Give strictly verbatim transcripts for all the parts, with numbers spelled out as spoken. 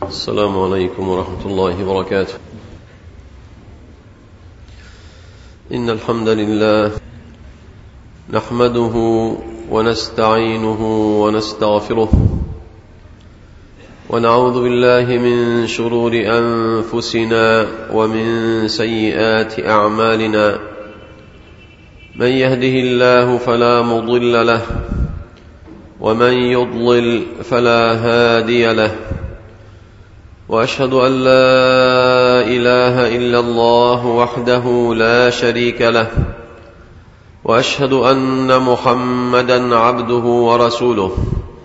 السلام عليكم ورحمة الله وبركاته. إن الحمد لله نحمده ونستعينه ونستغفره ونعوذ بالله من شرور أنفسنا ومن سيئات أعمالنا. من يهده الله فلا مضل له ومن يضلل فلا هادي له، وأشهد أن لا إله إلا الله وحده لا شريك له، وأشهد أن محمدا عبده ورسوله.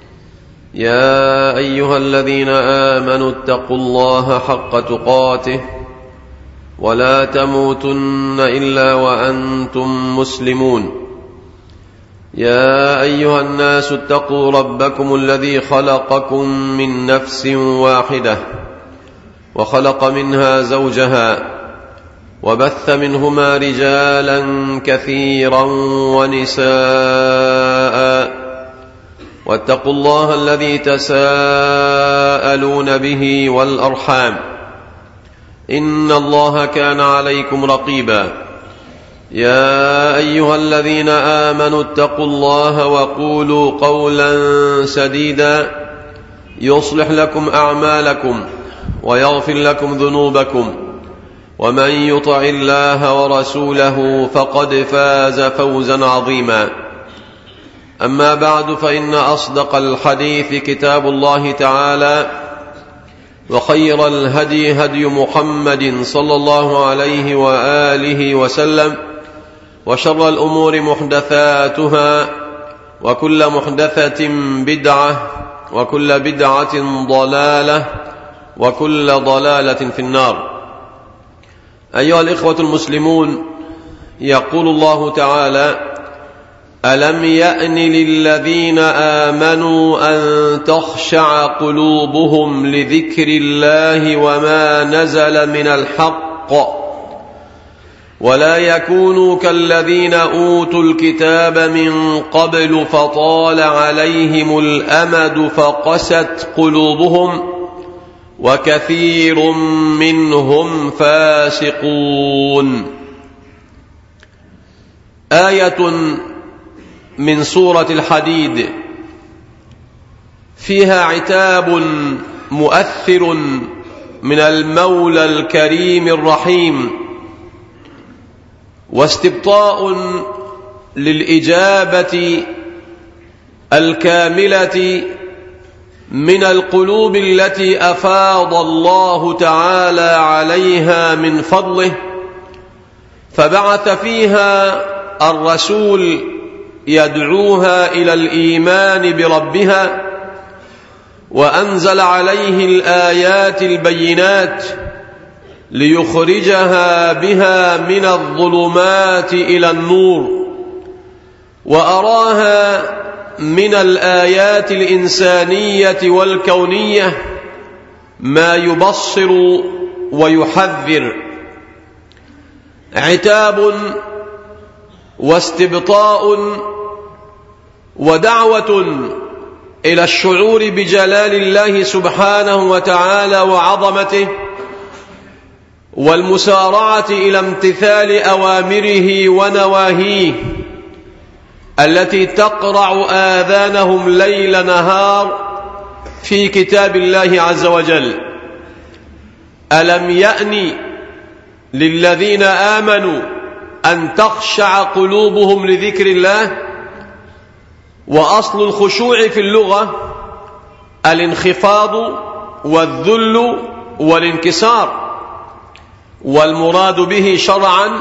يا أيها الذين آمنوا اتقوا الله حق تقاته ولا تموتن إلا وأنتم مسلمون. يا أيها الناس اتقوا ربكم الذي خلقكم من نفس واحدة وخلق منها زوجها وبث منهما رجالا كثيرا ونساء، واتقوا الله الذي تساءلون به والأرحام إن الله كان عليكم رقيبا. يا أيها الذين آمنوا اتقوا الله وقولوا قولا سديدا يصلح لكم أعمالكم ويغفر لكم ذنوبكم، ومن يطع الله ورسوله فقد فاز فوزا عظيما. أما بعد، فإن أصدق الحديث كتاب الله تعالى، وخير الهدي هدي محمد صلى الله عليه وآله وسلم، وشر الأمور محدثاتها، وكل محدثة بدعة، وكل بدعة ضلالة، وكل ضلالة في النار. أيها الإخوة المسلمون، يقول الله تعالى: ألم يأن للذين آمنوا أن تخشع قلوبهم لذكر الله وما نزل من الحق ولا يكونوا كالذين أوتوا الكتاب من قبل فطال عليهم الأمد فقست قلوبهم وكثير منهم فاسقون. آية من سورة الحديد فيها عتاب مؤثر من المولى الكريم الرحيم، واستبطاء للإجابة الكاملة من القلوب التي أفاض الله تعالى عليها من فضله، فبعث فيها الرسول يدعوها إلى الإيمان بربها، وأنزل عليه الآيات البينات ليخرجها بها من الظلمات إلى النور، وأراها من الآيات الإنسانية والكونية ما يبصر ويحذر. عتاب واستبطاء ودعوة إلى الشعور بجلال الله سبحانه وتعالى وعظمته، والمسارعة إلى امتثال أوامره ونواهيه التي تقرع آذانهم ليل نهار في كتاب الله عز وجل. ألم يأن للذين آمنوا أن تخشع قلوبهم لذكر الله؟ وأصل الخشوع في اللغة الانخفاض والذل والانكسار، والمراد به شرعا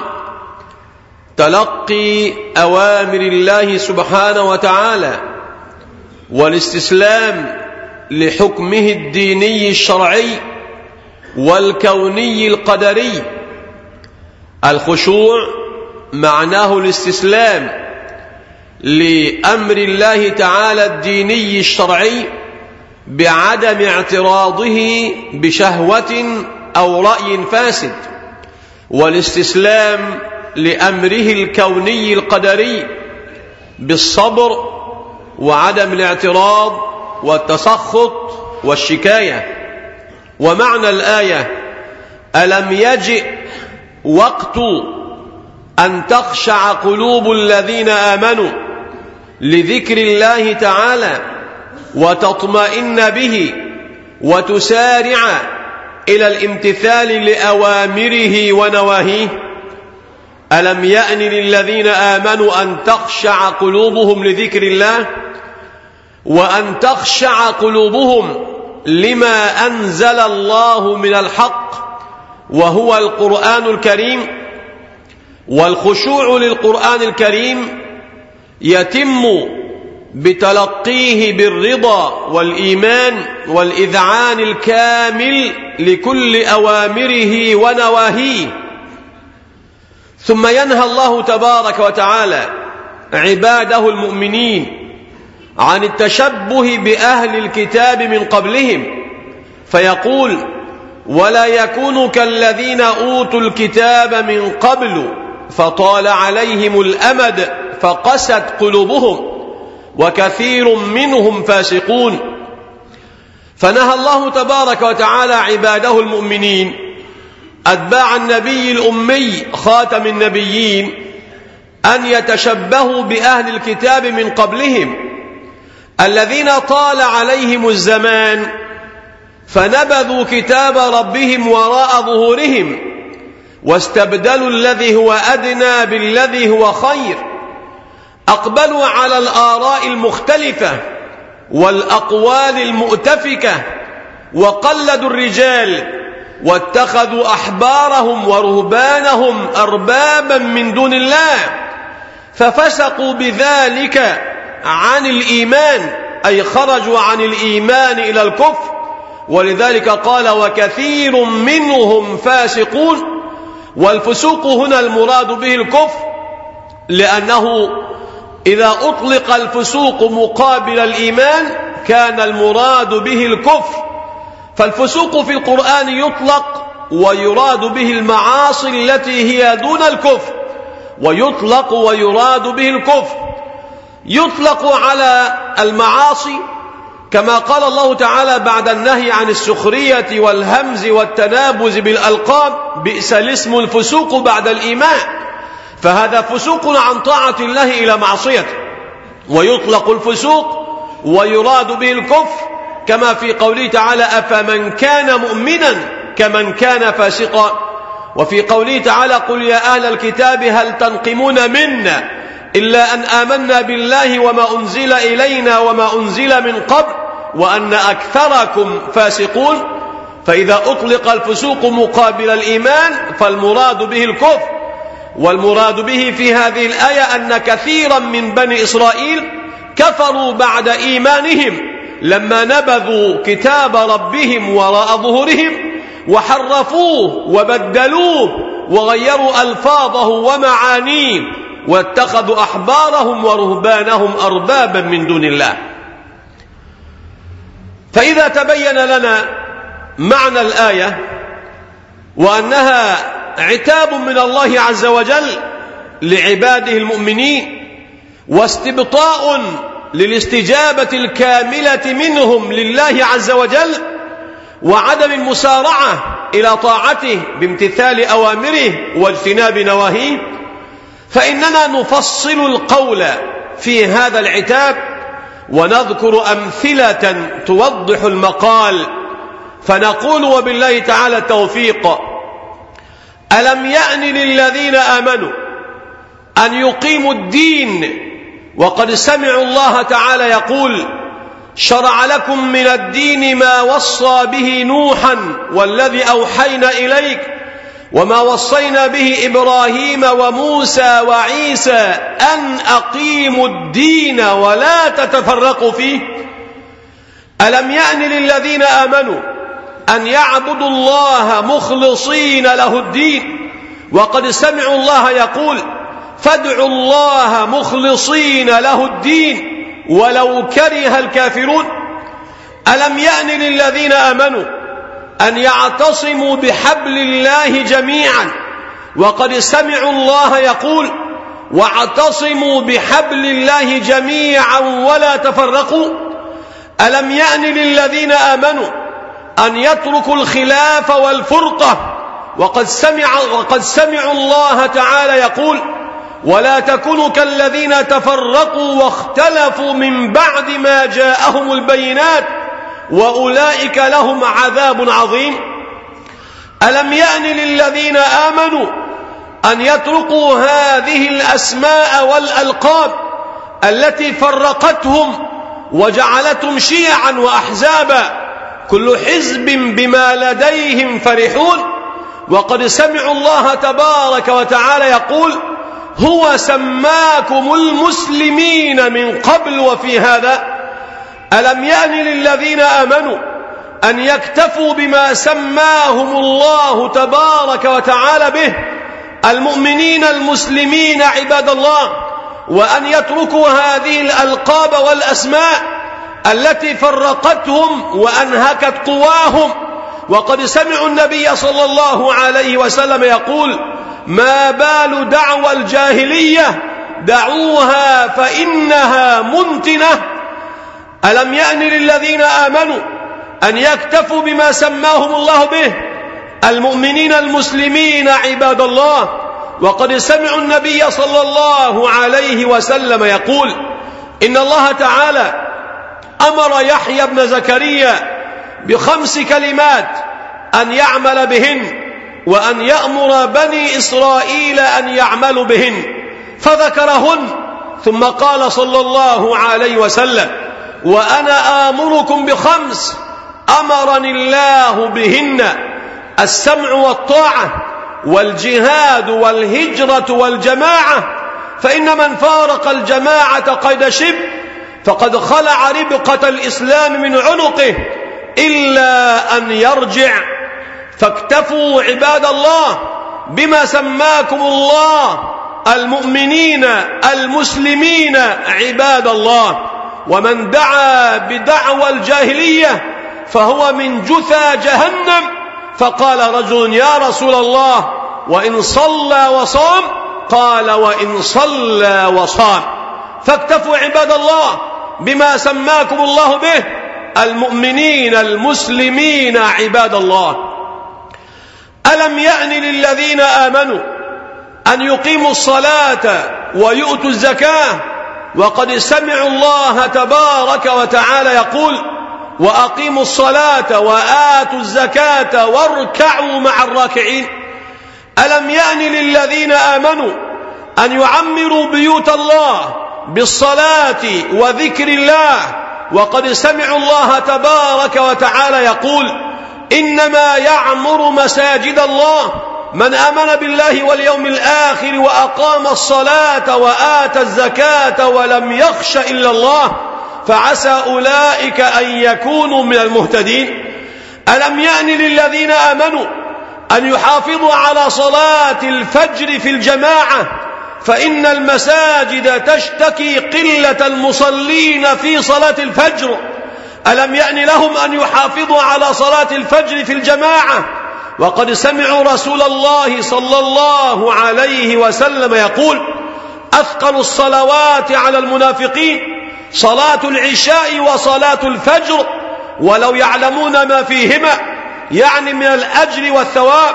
تلقي أوامر الله سبحانه وتعالى والاستسلام لحكمه الديني الشرعي والكوني القدري. الخشوع معناه الاستسلام لأمر الله تعالى الديني الشرعي بعدم اعتراضه بشهوة أو رأي فاسد، والاستسلام لأمره الكوني القدري بالصبر وعدم الاعتراض والتسخط والشكاية. ومعنى الآية: ألم يجئ وقت أن تخشع قلوب الذين آمنوا لذكر الله تعالى وتطمئن به وتسارع إلى الامتثال لأوامره ونواهيه؟ ألم يأن للذين آمنوا أن تخشع قلوبهم لذكر الله، وأن تخشع قلوبهم لما أنزل الله من الحق وهو القرآن الكريم. والخشوع للقرآن الكريم يتم بتلقيه بالرضا والإيمان والإذعان الكامل لكل أوامره ونواهيه. ثم ينهى الله تبارك وتعالى عباده المؤمنين عن التشبه بأهل الكتاب من قبلهم، فيقول: ولا يكونوا كالذين أوتوا الكتاب من قبل فطال عليهم الأمد فقست قلوبهم وكثير منهم فاسقون. فنهى الله تبارك وتعالى عباده المؤمنين أتباع النبي الأمي خاتم النبيين أن يتشبهوا بأهل الكتاب من قبلهم الذين طال عليهم الزمان فنبذوا كتاب ربهم وراء ظهورهم واستبدلوا الذي هو أدنى بالذي هو خير. أقبلوا على الآراء المختلفة والأقوال المؤتفكة وقلدوا الرجال واتخذوا أحبارهم ورهبانهم أربابا من دون الله، ففسقوا بذلك عن الإيمان، أي خرجوا عن الإيمان إلى الكفر. ولذلك قال: وكثير منهم فاسقون. والفسوق هنا المراد به الكفر، لأنه إذا أطلق الفسوق مقابل الإيمان كان المراد به الكفر. فالفسوق في القرآن يطلق ويراد به المعاصي التي هي دون الكفر، ويطلق ويراد به الكفر. يطلق على المعاصي كما قال الله تعالى بعد النهي عن السخرية والهمز والتنابز بالألقاب: بئس الاسم الفسوق بعد الإيمان. فهذا فسوق عن طاعة الله إلى معصيته. ويطلق الفسوق ويراد به الكفر كما في قوله تعالى: أفمن كان مؤمنا كمن كان فاسقا. وفي قوله تعالى: قل يا أهل الكتاب هل تنقمون منا إلا أن آمنا بالله وما أنزل إلينا وما أنزل من قبل وأن أكثركم فاسقون. فإذا أطلق الفسوق مقابل الإيمان فالمراد به الكفر. والمراد به في هذه الآية أن كثيرا من بني إسرائيل كفروا بعد إيمانهم لما نبذوا كتاب ربهم وراء ظهورهم وحرفوه وبدلوه وغيروا ألفاظه ومعانيه واتخذوا أحبارهم ورهبانهم أربابا من دون الله. فإذا تبين لنا معنى الآية وأنها عتاب من الله عز وجل لعباده المؤمنين واستبطاء للاستجابة الكاملة منهم لله عز وجل وعدم المسارعة إلى طاعته بامتثال أوامره واجتناب نواهيه، فإننا نفصل القول في هذا العتاب ونذكر أمثلة توضح المقال. فنقول وبالله تعالى التوفيق: ألم يأن للذين آمنوا أن يقيموا الدين وقد سمعوا الله تعالى يقول: شرع لكم من الدين ما وصى به نوحا والذي أوحينا إليك وما وصينا به إبراهيم وموسى وعيسى أن أقيموا الدين ولا تتفرقوا فيه. ألم يأن للذين آمنوا أن يعبدوا الله مخلصين له الدين وقد سمعوا الله يقول: فادعوا الله مخلصين له الدين ولو كره الكافرون. ألم يأن للذين آمنوا أن يعتصموا بحبل الله جميعا وقد سمعوا الله يقول: واعتصموا بحبل الله جميعا ولا تفرقوا. ألم يأن للذين آمنوا أن يتركوا الخلاف والفرقة، وقد سمع وقد سمعوا الله تعالى يقول: ولا تكونوا كالذين تفرقوا واختلفوا من بعد ما جاءهم البينات وأولئك لهم عذاب عظيم. ألم يأن للذين آمنوا أن يتركوا هذه الأسماء والألقاب التي فرقتهم وجعلتهم شيعا وأحزابا، كل حزب بما لديهم فرحون، وقد سمعوا الله تبارك وتعالى يقول: هو سماكم المسلمين من قبل وفي هذا. ألم يأن للذين آمنوا أن يكتفوا بما سماهم الله تبارك وتعالى به المؤمنين المسلمين عباد الله، وأن يتركوا هذه الألقاب والأسماء التي فرقتهم وأنهكت قواهم؟ وقد سمعوا النبي صلى الله عليه وسلم يقول: ما بال دعوى الجاهلية دعوها فإنها منتنة. ألم يأن للذين آمنوا أن يكتفوا بما سماهم الله به المؤمنين المسلمين عباد الله؟ وقد سمعوا النبي صلى الله عليه وسلم يقول: إن الله تعالى أمر يحيى بن زكريا بخمس كلمات أن يعمل بهن، وأن يأمر بني إسرائيل أن يعملوا بهن، فذكرهن، ثم قال صلى الله عليه وسلم: وأنا آمركم بخمس أمرني الله بهن: السمع والطاعة، والجهاد، والهجرة، والجماعة، فإن من فارق الجماعة قيد شبر فقد خلع ربقة الإسلام من عنقه إلا أن يرجع. فاكتفوا عباد الله بما سماكم الله المؤمنين المسلمين عباد الله. ومن دعا بدعوى الجاهلية فهو من جثى جهنم. فقال رجل: يا رسول الله، وإن صلى وصام؟ قال: وإن صلى وصام. فاكتفوا عباد الله بما سماكم الله به المؤمنين المسلمين عباد الله. ألم يأن للذين آمنوا أن يقيموا الصلاة ويؤتوا الزكاة؟ وقد سمعوا الله تبارك وتعالى يقول: وأقيموا الصلاة وآتوا الزكاة واركعوا مع الراكعين. ألم يأن للذين آمنوا أن يعمروا بيوت الله بالصلاة وذكر الله؟ وقد سمعوا الله تبارك وتعالى يقول: إنما يعمر مساجد الله من آمن بالله واليوم الآخر وأقام الصلاة وآتى الزكاة ولم يخش إلا الله فعسى أولئك أن يكونوا من المهتدين. ألم يأن للذين آمنوا أن يحافظوا على صلاة الفجر في الجماعة؟ فإن المساجد تشتكي قلة المصلين في صلاة الفجر. ألم يأن لهم أن يحافظوا على صلاة الفجر في الجماعة؟ وقد سمعوا رسول الله صلى الله عليه وسلم يقول: أثقل الصلوات على المنافقين صلاة العشاء وصلاة الفجر، ولو يعلمون ما فيهما يعني من الأجر والثواب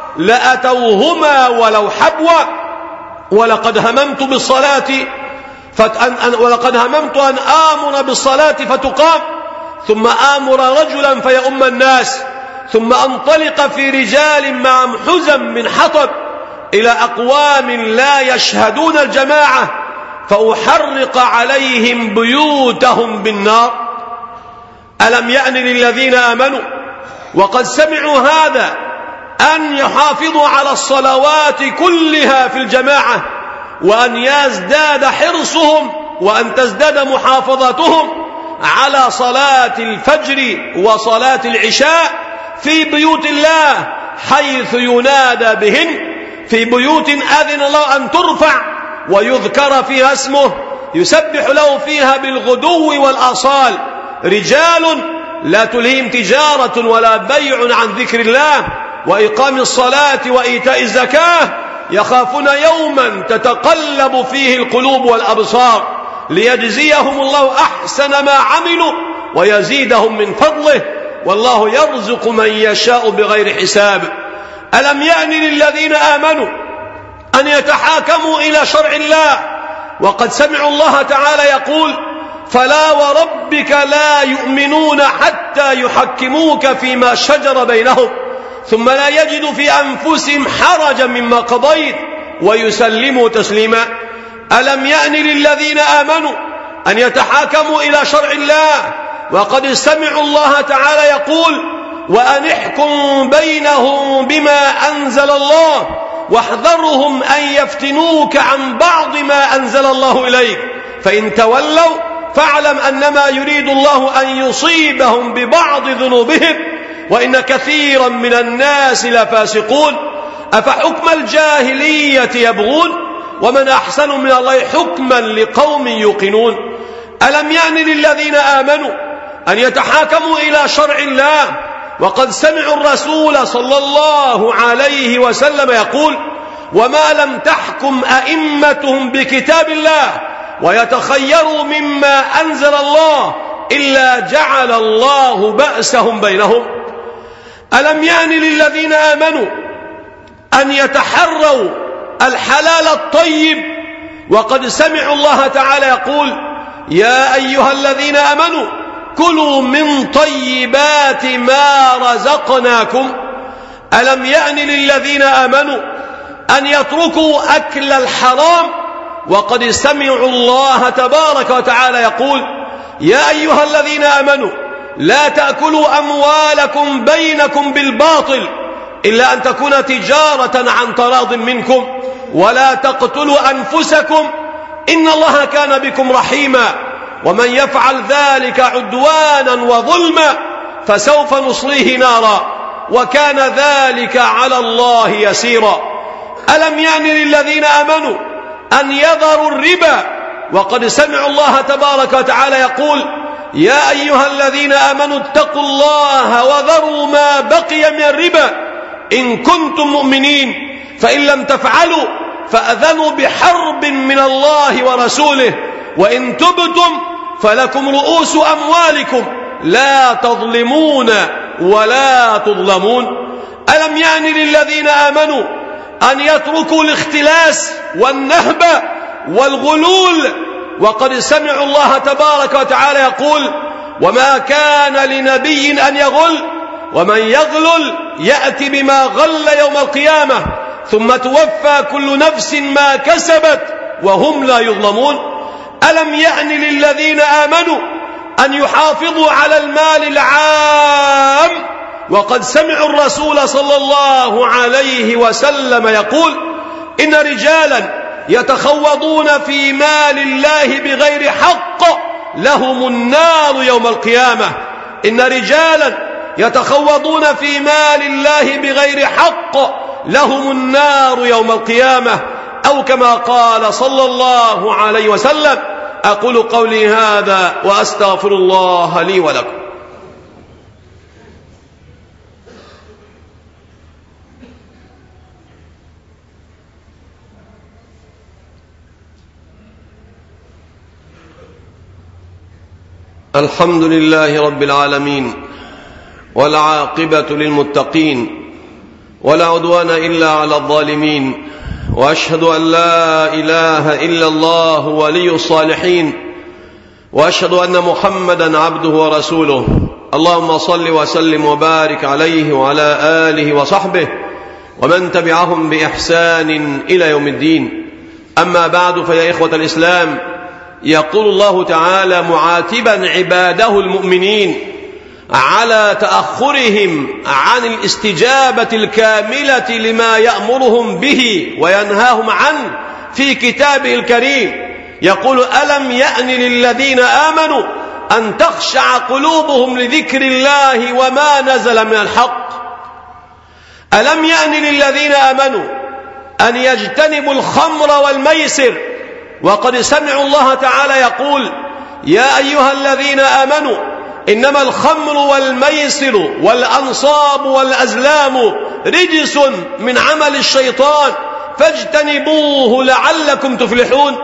لأتوهما ولو حبوا. ولقد هممت بالصلاة فتأن ولقد هممت أن آمر بالصلاة فتقام، ثم آمر رجلا فيؤم الناس، ثم أنطلق في رجال مع حزم من حطب إلى أقوام لا يشهدون الجماعة فأحرق عليهم بيوتهم بالنار. ألم يأن للذين آمنوا وقد سمعوا هذا أن يحافظوا على الصلوات كلها في الجماعة، وأن يزداد حرصهم وأن تزداد محافظتهم على صلاة الفجر وصلاة العشاء في بيوت الله حيث ينادى بهن، في بيوت أذن الله أن ترفع ويذكر فيها اسمه يسبح له فيها بالغدو والآصال، رجال لا تلهيهم تجارة ولا بيع عن ذكر الله وإقام الصلاة وإيتاء الزكاة يخافون يوما تتقلب فيه القلوب والأبصار ليجزيهم الله أحسن ما عملوا ويزيدهم من فضله والله يرزق من يشاء بغير حساب. ألم يأن للذين آمنوا أن يتحاكموا إلى شرع الله وقد سمعوا الله تعالى يقول: فلا وربك لا يؤمنون حتى يحكموك فيما شجر بينهم ثم لا يجدوا في أنفسهم حرجا مما قضيت ويسلموا تسليما. ألم يأن للذين آمنوا أن يتحاكموا إلى شرع الله وقد سمعوا الله تعالى يقول: وأن احكم بينهم بما أنزل الله واحذرهم أن يفتنوك عن بعض ما أنزل الله إليك فإن تولوا فاعلم أنما يريد الله أن يصيبهم ببعض ذنوبهم وإن كثيرا من الناس لفاسقون. أفحكم الجاهلية يبغون ومن أحسن من الله حكما لقوم يوقنون. ألم يأن للذين آمنوا أن يتحاكموا إلى شرع الله وقد سمعوا الرسول صلى الله عليه وسلم يقول: وما لم تحكم أئمتهم بكتاب الله ويتخيروا مما أنزل الله إلا جعل الله بأسهم بينهم. ألم يأن للذين آمنوا أن يتحروا الحلال الطيب وقد سمعوا الله تعالى يقول: يا أيها الذين آمنوا كلوا من طيبات ما رزقناكم. ألم يأن للذين آمنوا أن يتركوا أكل الحرام وقد سمعوا الله تبارك وتعالى يقول: يا أيها الذين آمنوا لا تأكلوا أموالكم بينكم بالباطل إلا أن تكون تجارة عن تراض منكم ولا تقتلوا أنفسكم إن الله كان بكم رحيما ومن يفعل ذلك عدوانا وظلما فسوف نصليه نارا وكان ذلك على الله يسيرا. ألم يأن للذين آمنوا أن يذروا الربا وقد سمعوا الله تبارك وتعالى يقول: يا أيها الذين آمنوا اتقوا الله وذروا ما بقي من الربا إن كنتم مؤمنين فإن لم تفعلوا فأذنوا بحرب من الله ورسوله وإن تبتم فلكم رؤوس أموالكم لا تظلمون ولا تظلمون. ألم يأن للذين آمنوا أن يتركوا الاختلاس والنهب والغلول وقد سمعوا الله تبارك وتعالى يقول: وما كان لنبي أن يغل ومن يغلل يأتي بما غل يوم القيامة ثم توفى كل نفس ما كسبت وهم لا يظلمون. ألم يأن للذين آمنوا أن يحافظوا على المال العام وقد سمعوا الرسول صلى الله عليه وسلم يقول: إن رجالا يتخوضون في مال الله بغير حق لهم النار يوم القيامة. إن رجالا يتخوضون في مال الله بغير حق لهم النار يوم القيامة أو كما قال صلى الله عليه وسلم. أقول قولي هذا وأستغفر الله لي ولكم. الحمد لله رب العالمين والعاقبة للمتقين ولا عدوان إلا على الظالمين وأشهد أن لا إله إلا الله ولي الصالحين وأشهد أن محمدا عبده ورسوله. اللهم صل وسلم وبارك عليه وعلى آله وصحبه ومن تبعهم بإحسان إلى يوم الدين. أما بعد فيا إخوة الإسلام، يقول الله تعالى معاتبا عباده المؤمنين على تأخرهم عن الاستجابة الكاملة لما يأمرهم به وينهاهم عنه في كتابه الكريم. يقول: ألم يأن للذين آمنوا أن تخشع قلوبهم لذكر الله وما نزل من الحق. ألم يأن للذين آمنوا أن يجتنبوا الخمر والميسر وقد سمعوا الله تعالى يقول: يا أيها الذين آمنوا إنما الخمر والميسر والأنصاب والأزلام رجس من عمل الشيطان فاجتنبوه لعلكم تفلحون.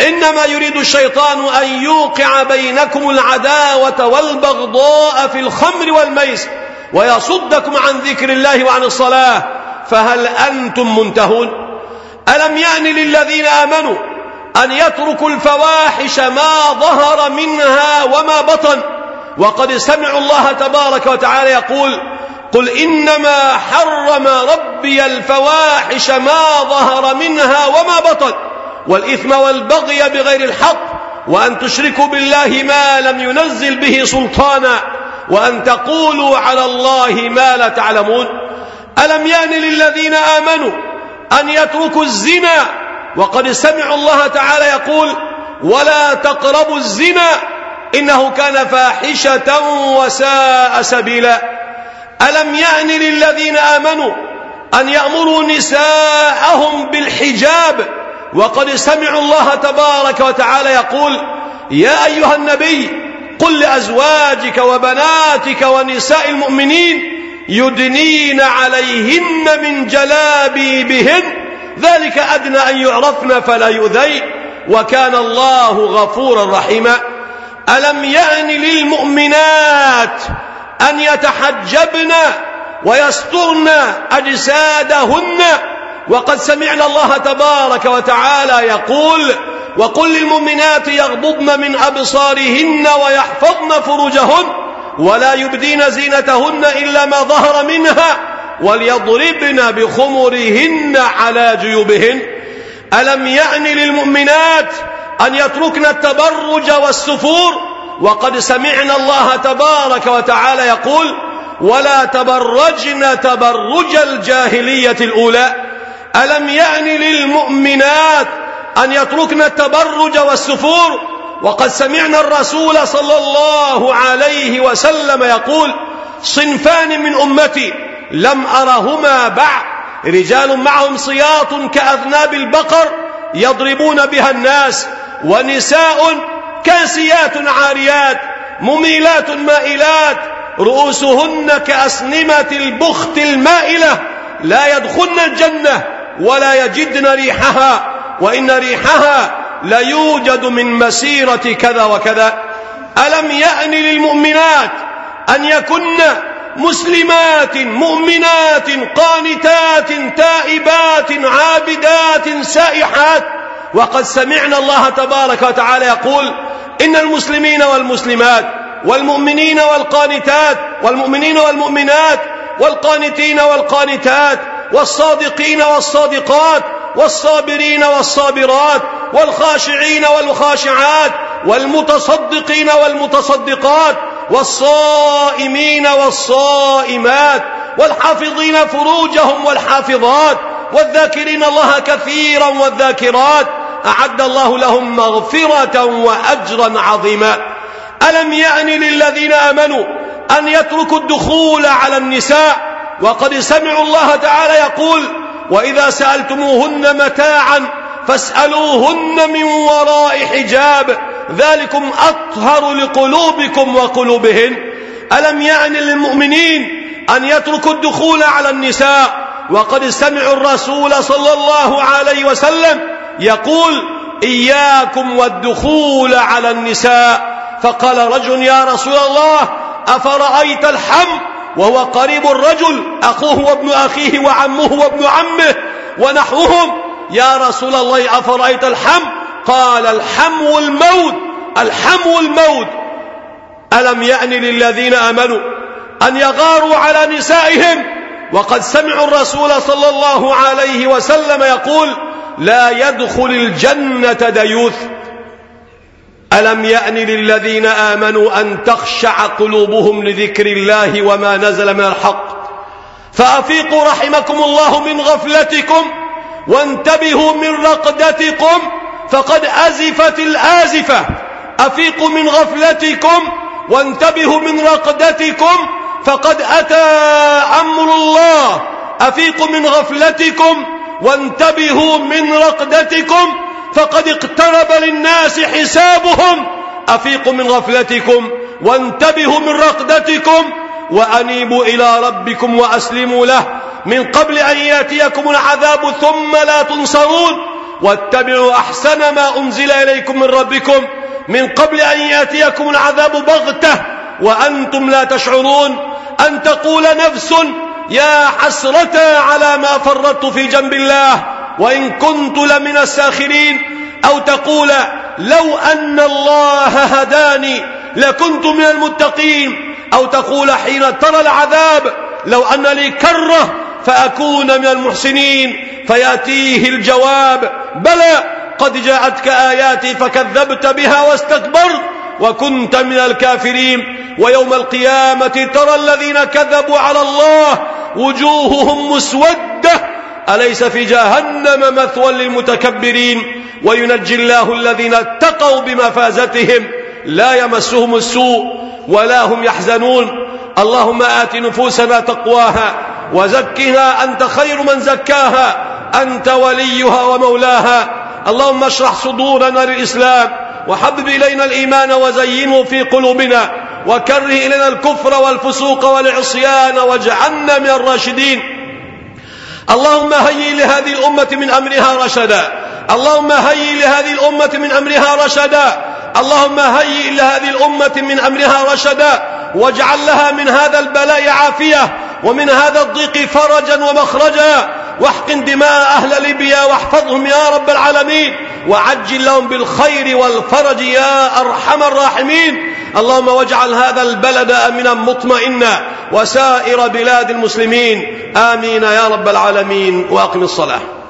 إنما يريد الشيطان أن يوقع بينكم العداوة والبغضاء في الخمر والميسر ويصدكم عن ذكر الله وعن الصلاة فهل أنتم منتهون؟ ألم يأن للذين آمنوا أن يتركوا الفواحش ما ظهر منها وما بطن وقد سمعوا الله تبارك وتعالى يقول قل إنما حرم ربي الفواحش ما ظهر منها وما بطن والإثم والبغي بغير الحق وأن تشركوا بالله ما لم ينزل به سلطانا وأن تقولوا على الله ما لا تعلمون. ألم يأن للذين آمنوا أن يتركوا الزنا وقد سمعوا الله تعالى يقول ولا تقربوا الزنا إنه كان فاحشة وساء سبيلا. ألم يأن للذين آمنوا أن يأمروا نساءهم بالحجاب وقد سمعوا الله تبارك وتعالى يقول يا أيها النبي قل لأزواجك وبناتك ونساء المؤمنين يدنين عليهن من جلابيبهن ذلك أدنى أن يعرفن فلا يؤذين وكان الله غفورا رحيما. ألم يأن للمؤمنات أن يتحجبن ويسترن أجسادهن وقد سمعنا الله تبارك وتعالى يقول وقل للمؤمنات يغضضن من أبصارهن ويحفظن فروجهن ولا يبدين زينتهن إلا ما ظهر منها وليضربن بخمرهن على جيوبهن. ألم يأن للمؤمنات أن يتركن التبرج والسفور وقد سمعنا الله تبارك وتعالى يقول ولا تبرجن تبرج الجاهلية الأولى. ألم يأن للمؤمنات أن يتركن التبرج والسفور وقد سمعنا الرسول صلى الله عليه وسلم يقول صنفان من أمتي لم أرهما بعد رجال معهم صياط كأذناب البقر يضربون بها الناس ونساء كاسيات عاريات مميلات مائلات رؤوسهن كأسنمة البخت المائلة لا يدخلن الجنة ولا يجدن ريحها وإن ريحها ليوجد من مسيرة كذا وكذا. ألم يأن للمؤمنات أن يكن مسلمات مؤمنات قانتات تائبات عابدات سائحات وقد سمعنا الله تبارك وتعالى يقول إن المسلمين والمسلمات والمؤمنين والقانتات والمؤمنين والمؤمنات والقانتين والقانتات والصادقين والصادقات والصابرين والصابرات والخاشعين والخاشعات والمتصدقين والمتصدقات والصائمين والصائمات والحافظين فروجهم والحافظات والذاكرين الله كثيرا والذاكرات أعد الله لهم مغفرة وأجرا عظيما. ألم يأن للذين آمنوا أن يتركوا الدخول على النساء وقد سمعوا الله تعالى يقول وإذا سألتموهن متاعا فاسألوهن من وراء حجاب ذلكم أطهر لقلوبكم وقلوبهن. ألم يأن للمؤمنين أن يتركوا الدخول على النساء وقد سمعوا الرسول صلى الله عليه وسلم يقول إياكم والدخول على النساء فقال رجل يا رسول الله أفرأيت الحم وهو قريب الرجل أخوه وابن أخيه وعمه وابن عمه ونحوهم يا رسول الله أفرأيت الحم قال الحم الموت الحم الموت. ألم يأن للذين آمنوا أن يغاروا على نسائهم وقد سمعوا الرسول صلى الله عليه وسلم يقول لا يدخل الجنة ديوث. ألم يأن للذين آمنوا أن تخشع قلوبهم لذكر الله وما نزل من الحق فأفيقوا رحمكم الله من غفلتكم وانتبهوا من رقدتكم فقد أزفت الآزفة. أفيقوا من غفلتكم وانتبهوا من رقدتكم فقد أتى أمر الله. أفيقوا من غفلتكم وانتبهوا من رقدتكم فقد اقترب للناس حسابهم. أفيقوا من غفلتكم وانتبهوا من رقدتكم وأنيبوا إلى ربكم وأسلموا له من قبل أن يأتيكم العذاب ثم لا تنصرون واتبعوا أحسن ما أنزل إليكم من ربكم من قبل أن يأتيكم العذاب بغتة وأنتم لا تشعرون. أن تقول نفس يا حسرة على ما فرطت في جنب الله وإن كنت لمن الساخرين، أو تقول لو أن الله هداني لكنت من المتقين، أو تقول حين ترى العذاب لو أن لي كرة فأكون من المحسنين، فيأتيه الجواب بلى قد جاءتك آياتي فكذبت بها واستكبرت وكنت من الكافرين. ويوم القيامة ترى الذين كذبوا على الله وجوههم مسودة أليس في جهنم مثوى للمتكبرين. وينجي الله الذين اتقوا بمفازتهم لا يمسهم السوء ولا هم يحزنون. اللهم آت نفوسنا تقواها وزكها أنت خير من زكاها أنت وليها ومولاها. اللهم اشرح صدورنا للإسلام وحبب إلينا الإيمان وزينه في قلوبنا وكره إلينا الكفر والفسوق والعصيان واجعلنا من الراشدين. اللهم هيئ لهذه الأمة من أمرها رشدا. اللهم هيئ لهذه الأمة من أمرها رشدا. اللهم هيئ لهذه الأمة من أمرها رشدا واجعل لها من هذا البلاء عافية ومن هذا الضيق فرجا ومخرجا، واحقن دماء أهل ليبيا واحفظهم يا رب العالمين، وعجل لهم بالخير والفرج يا أرحم الراحمين. اللهم واجعل هذا البلد آمنا مطمئنا وسائر بلاد المسلمين، آمين يا رب العالمين. وأقم الصلاة.